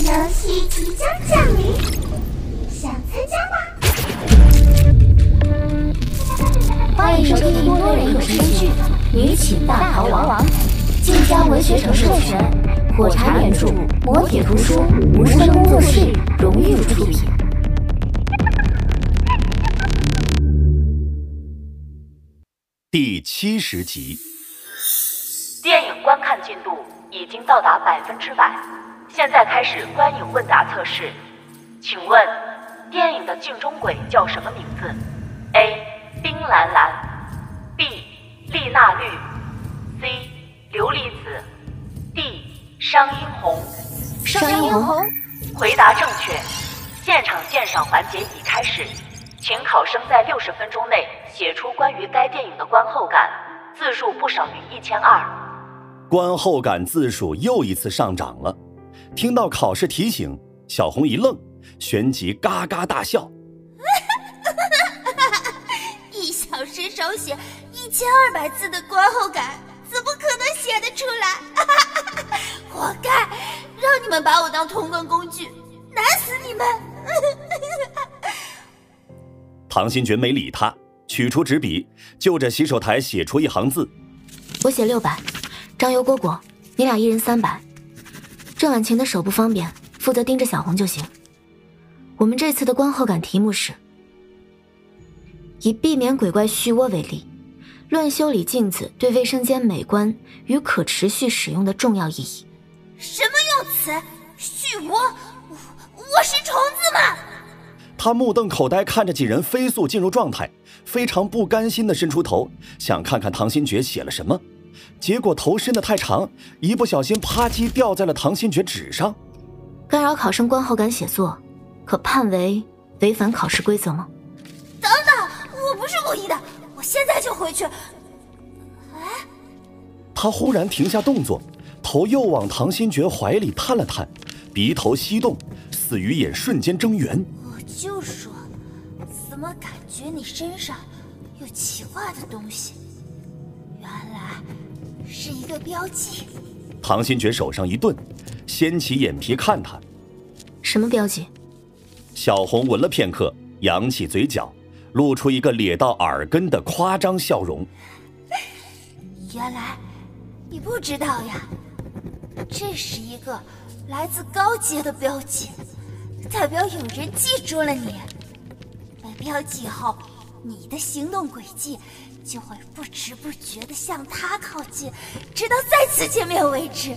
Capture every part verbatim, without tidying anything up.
游戏即将降临，想参加吗？欢迎收听多人有声剧《女寝大逃亡》，晋江文学城授权，火柴原著，磨铁图书，无声工作室荣誉出品。 第七十集。 电影观看进度已经到达百分之百，现在开始观影问答测试。请问，电影的镜中鬼叫什么名字 ？A. 冰蓝蓝 B. 丽娜绿 C. 琉璃紫 D. 商英红。 商英红， 回答正确。现场鉴赏环节已开始，请考生在六十分钟内写出关于该电影的观后感，字数不少于一千二。 观后感字数又一次上涨了。听到考试提醒，小红一愣，旋即嘎嘎大笑。 一小时手写一千二百字的观后感，怎么可能写得出来？活该，让你们把我当通关工具，难死你们！ 唐新觉没理他，取出纸笔，就着洗手台写出一行字： 我写六百，张油蝈蝈，你俩一人三百。郑婉晴的手不方便，负责盯着小红就行。我们这次的观后感题目是：以避免鬼怪续窝为例，论修理镜子对卫生间美观与可持续使用的重要意义。 什么用词？续窝？我我是虫子吗？ 他目瞪口呆看着几人飞速进入状态，非常不甘心地伸出头，想看看唐新觉写了什么。结果头伸得太长，一不小心啪叽掉在了唐新觉纸上。 干扰考生观后感写作，可判为违反考试规则吗？ 等等，我不是故意的，我现在就回去。哎， 他忽然停下动作，头又往唐新觉怀里探了探，鼻头翕动，似与眼瞬间睁圆。 我就说，怎么感觉你身上有奇怪的东西？原来是一个标记。 唐新觉手上一顿，掀起眼皮看他。 什么标记？ 小红闻了片刻，扬起嘴角，露出一个咧到耳根的夸张笑容。 原来你不知道呀，这是一个来自高阶的标记，代表有人记住了你。被标记后，你的行动轨迹就会不知不觉地向他靠近，直到再次见面为止。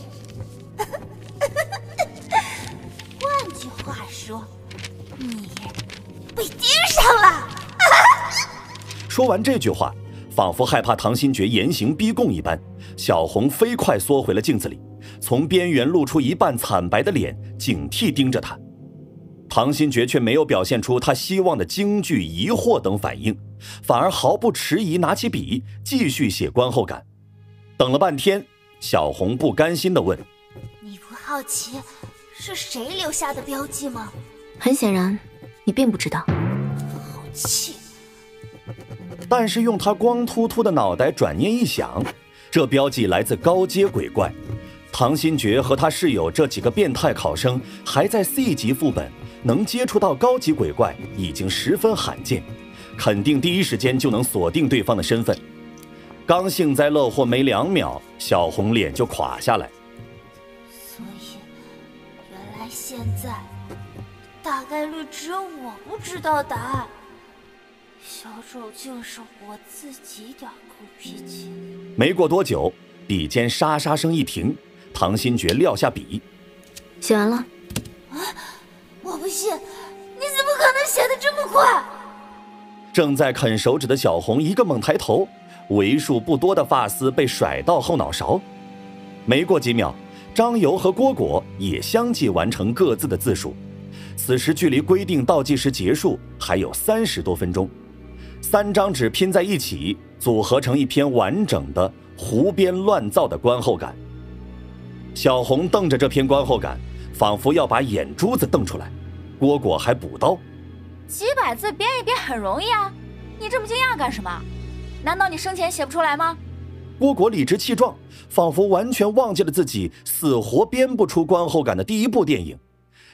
换句话说，你被盯上了。 说完这句话，仿佛害怕唐新觉严刑逼供一般，小红飞快缩回了镜子里，从边缘露出一半惨白的脸，警惕盯着他。唐新觉却没有表现出他希望的惊惧、疑惑等反应，反而毫不迟疑拿起笔继续写观后感。等了半天，小红不甘心地问： 你不好奇是谁留下的标记吗？ 很显然你并不知道。 好气。 但是用他光秃秃的脑袋转念一想，这标记来自高阶鬼怪，唐新觉和他室友这几个变态考生还在 C 级副本，能接触到高级鬼怪已经十分罕见，肯定第一时间就能锁定对方的身份。刚幸灾乐祸没两秒，小红脸就垮下来。 所以原来现在大概率只有我不知道答案。小丑竟是我自己点狗脾气。 没过多久，笔尖沙沙声一停，唐新觉撂下笔。 写完了？ 啊！我不信，你怎么可能写得这么快？ 正在啃手指的小红一个猛抬头，为数不多的发丝被甩到后脑勺。没过几秒，张油和蝈蝈也相继完成各自的字数。此时距离规定倒计时结束还有三十多分钟。三张纸拼在一起，组合成一篇完整的胡编乱造的观后感。小红瞪着这篇观后感，仿佛要把眼珠子瞪出来。蝈蝈还补刀： 几百字编一编很容易啊，你这么惊讶干什么？难道你生前写不出来吗？ 蝈蝈理直气壮，仿佛完全忘记了自己死活编不出观后感的第一部电影。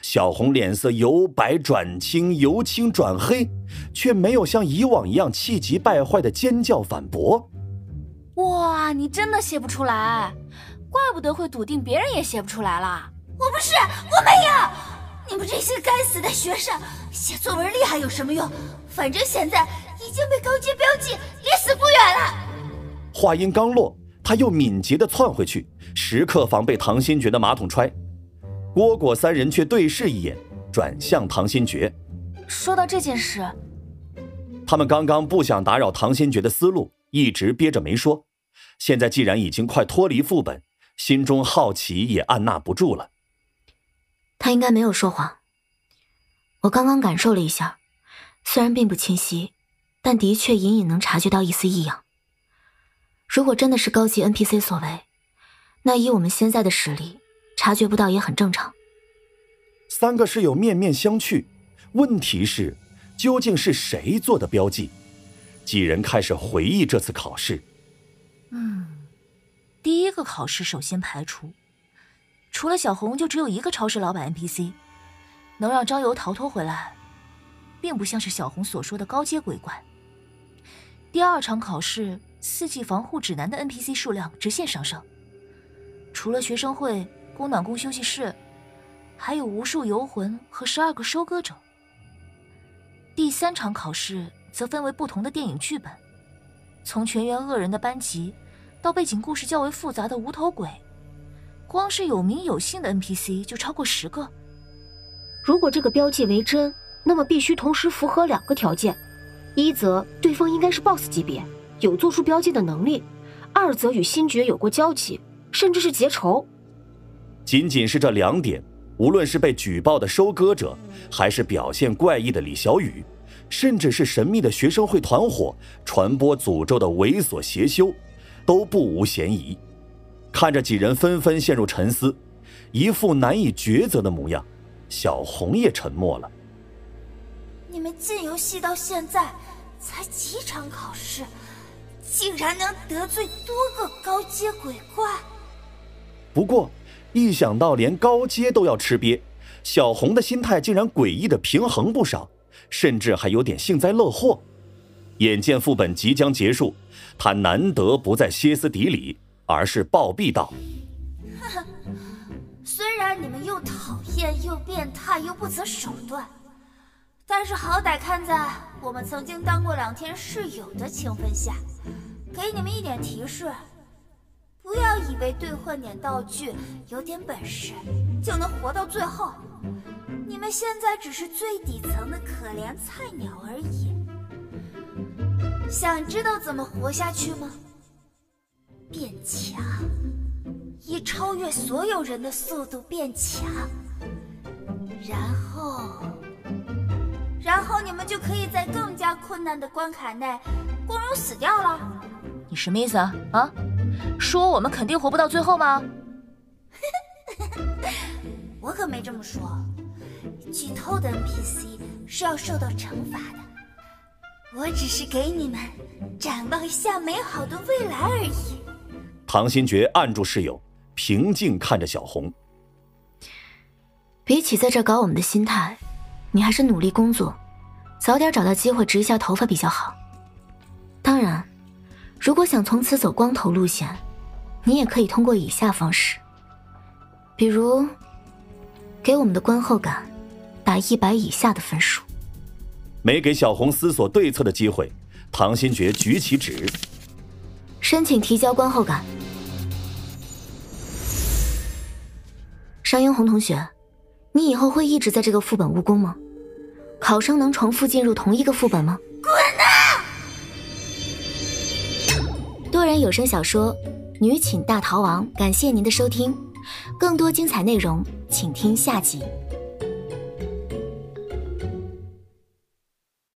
小红脸色由白转青，由青转黑，却没有像以往一样气急败坏的尖叫反驳。 哇，你真的写不出来，怪不得会笃定别人也写不出来啦。 我不是，我没有。你们这些该死的学生，写作文厉害有什么用？反正现在已经被高阶标记，离死不远了。 话音刚落，他又敏捷地窜回去，时刻防备唐新觉的马桶揣。蝈蝈三人却对视一眼，转向唐新觉。 说到这件事， 他们刚刚不想打扰唐新觉的思路，一直憋着没说。现在既然已经快脱离副本，心中好奇也按捺不住了。 他应该没有说谎。我刚刚感受了一下，虽然并不清晰，但的确隐隐能察觉到一丝异样。如果真的是高级 N P C 所为，那以我们现在的实力，察觉不到也很正常。 三个室友面面相觑，问题是究竟是谁做的标记？几人开始回忆这次考试。 嗯，第一个考试首先排除，除了小红就只有一个超市老板 N P C， 能让张游逃脱回来，并不像是小红所说的高阶鬼怪。第二场考试，四季防护指南的 N P C 数量直线上升，除了学生会、供暖宫休息室，还有无数游魂和十二个收割者。第三场考试则分为不同的电影剧本，从全员恶人的班级到背景故事较为复杂的无头鬼，光是有名有姓的 N P C 就超过十个。 如果这个标记为真，那么必须同时符合两个条件：一则对方应该是 B O S S 级别，有做出标记的能力；二则与星爵有过交集，甚至是结仇。 仅仅是这两点，无论是被举报的收割者，还是表现怪异的李小雨，甚至是神秘的学生会团伙传播诅咒的猥琐邪修，都不无嫌疑。看着几人纷纷陷入沉思，一副难以抉择的模样，小红也沉默了。 你们进游戏到现在才几场考试，竟然能得罪多个高阶鬼怪。 不过一想到连高阶都要吃瘪，小红的心态竟然诡异的平衡不少，甚至还有点幸灾乐祸。眼见副本即将结束，他难得不再歇斯底里，而是暴毙道： 虽然你们又讨厌又变态又不择手段，但是好歹看在我们曾经当过两天室友的情分下，给你们一点提示，不要以为兑换点道具有点本事就能活到最后，你们现在只是最底层的可怜菜鸟而已。想知道怎么活下去吗？变强，以超越所有人的速度变强，然后然后你们就可以在更加困难的关卡内光荣死掉了。 你什么意思啊？啊？说我们肯定活不到最后吗？ 我可没这么说，剧透的 N P C 是要受到惩罚的，我只是给你们展望一下美好的未来而已。 唐新觉按住室友，平静看着小红。 比起在这搞我们的心态，你还是努力工作，早点找到机会植一下头发比较好。当然，如果想从此走光头路线，你也可以通过以下方式，比如给我们的观后感打一百以下的分数。 没给小红思索对策的机会，唐新觉举起纸， 申请提交观后感。商英红同学，你以后会一直在这个副本务工吗？考生能重复进入同一个副本吗？ 滚啊！ 多人有声小说《女寝大逃亡》，感谢您的收听，更多精彩内容请听下集。